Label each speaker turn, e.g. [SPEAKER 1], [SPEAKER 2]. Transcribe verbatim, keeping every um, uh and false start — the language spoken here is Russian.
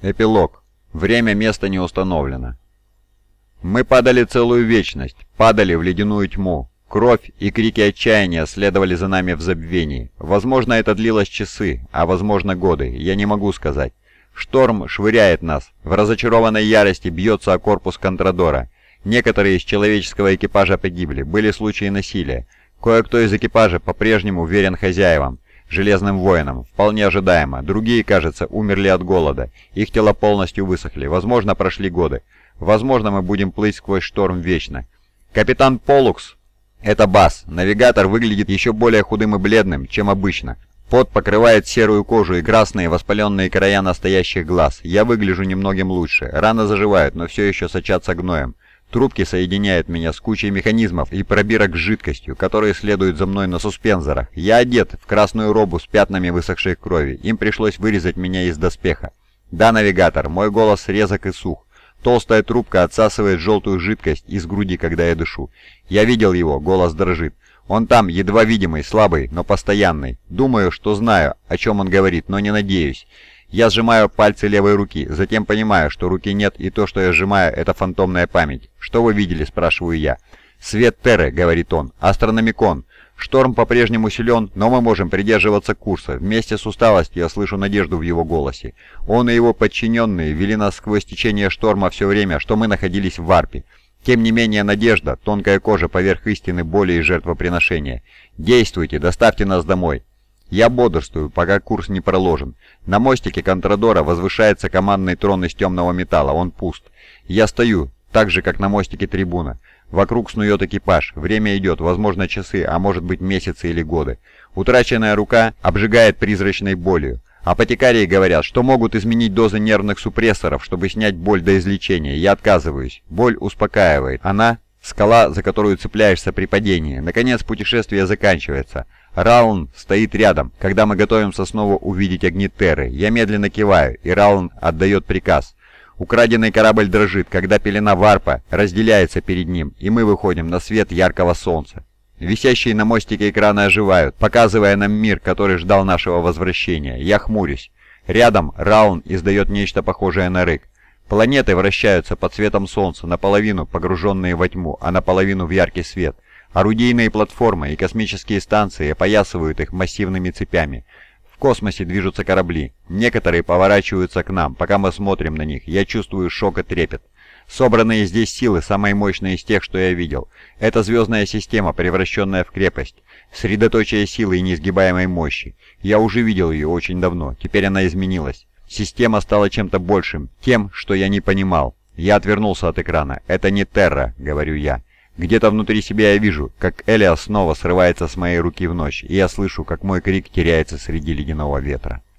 [SPEAKER 1] Эпилог. Время, место не установлено. Мы падали целую вечность, падали в ледяную тьму. Кровь и крики отчаяния следовали за нами в забвении. Возможно, это длилось часы, а возможно годы, я не могу сказать. Шторм швыряет нас. В разочарованной ярости бьется о корпус Контрадора. Некоторые из человеческого экипажа погибли, были случаи насилия. Кое-кто из экипажа по-прежнему верен хозяевам, железным воинам, вполне ожидаемо. Другие, кажется, умерли от голода. Их тела полностью высохли. Возможно, прошли годы. Возможно, мы будем плыть сквозь шторм вечно. Капитан Полукс, это Бас. Навигатор выглядит еще более худым и бледным, чем обычно. Пот покрывает серую кожу и красные воспаленные края настоящих глаз. Я выгляжу немногим лучше. Раны заживают, но все еще сочатся гноем. Трубки соединяют меня с кучей механизмов и пробирок с жидкостью, которые следуют за мной на суспензорах. Я одет в красную робу с пятнами высохшей крови. Им пришлось вырезать меня из доспеха. Да, навигатор, мой голос резок и сух. Толстая трубка отсасывает желтую жидкость из груди, когда я дышу. Я видел его, голос дрожит. Он там, едва видимый, слабый, но постоянный. Думаю, что знаю, о чем он говорит, но не надеюсь. Я сжимаю пальцы левой руки, затем понимаю, что руки нет, и то, что я сжимаю, это фантомная память. «Что вы видели?» – спрашиваю я. «Свет Терры», – говорит он. «Астрономикон. Шторм по-прежнему силен, но мы можем придерживаться курса. Вместе с усталостью я слышу надежду в его голосе. Он и его подчиненные вели нас сквозь течение шторма все время, что мы находились в варпе. Тем не менее, надежда, тонкая кожа поверх истины, боли и жертвоприношения. Действуйте, доставьте нас домой». Я бодрствую, пока курс не проложен. На мостике Контрадора возвышается командный трон из темного металла, он пуст. Я стою, так же, как на мостике трибуна. Вокруг снует экипаж, время идет, возможно часы, а может быть месяцы или годы. Утраченная рука обжигает призрачной болью. Апотекарии говорят, что могут изменить дозы нервных супрессоров, чтобы снять боль до излечения. Я отказываюсь. Боль успокаивает. Она — скала, за которую цепляешься при падении. Наконец путешествие заканчивается. Ралн стоит рядом, когда мы готовимся снова увидеть огни Терры. Я медленно киваю, и Ралн отдает приказ. Украденный корабль дрожит, когда пелена варпа разделяется перед ним, и мы выходим на свет яркого солнца. Висящие на мостике экраны оживают, показывая нам мир, который ждал нашего возвращения. Я хмурюсь. Рядом Ралн издает нечто похожее на рык. Планеты вращаются под светом солнца, наполовину погруженные во тьму, а наполовину в яркий свет. Орудийные платформы и космические станции опоясывают их массивными цепями. В космосе движутся корабли. Некоторые поворачиваются к нам, пока мы смотрим на них. Я чувствую шок и трепет. Собранные здесь силы самые мощные из тех, что я видел. Это звездная система, превращенная в крепость. Средоточие силы и неизгибаемой мощи. Я уже видел ее очень давно. Теперь она изменилась. Система стала чем-то большим, тем, что я не понимал. Я отвернулся от экрана. «Это не Терра», — говорю я. Где-то внутри себя я вижу, как Элиас снова срывается с моей руки в ночь, и я слышу, как мой крик теряется среди ледяного ветра.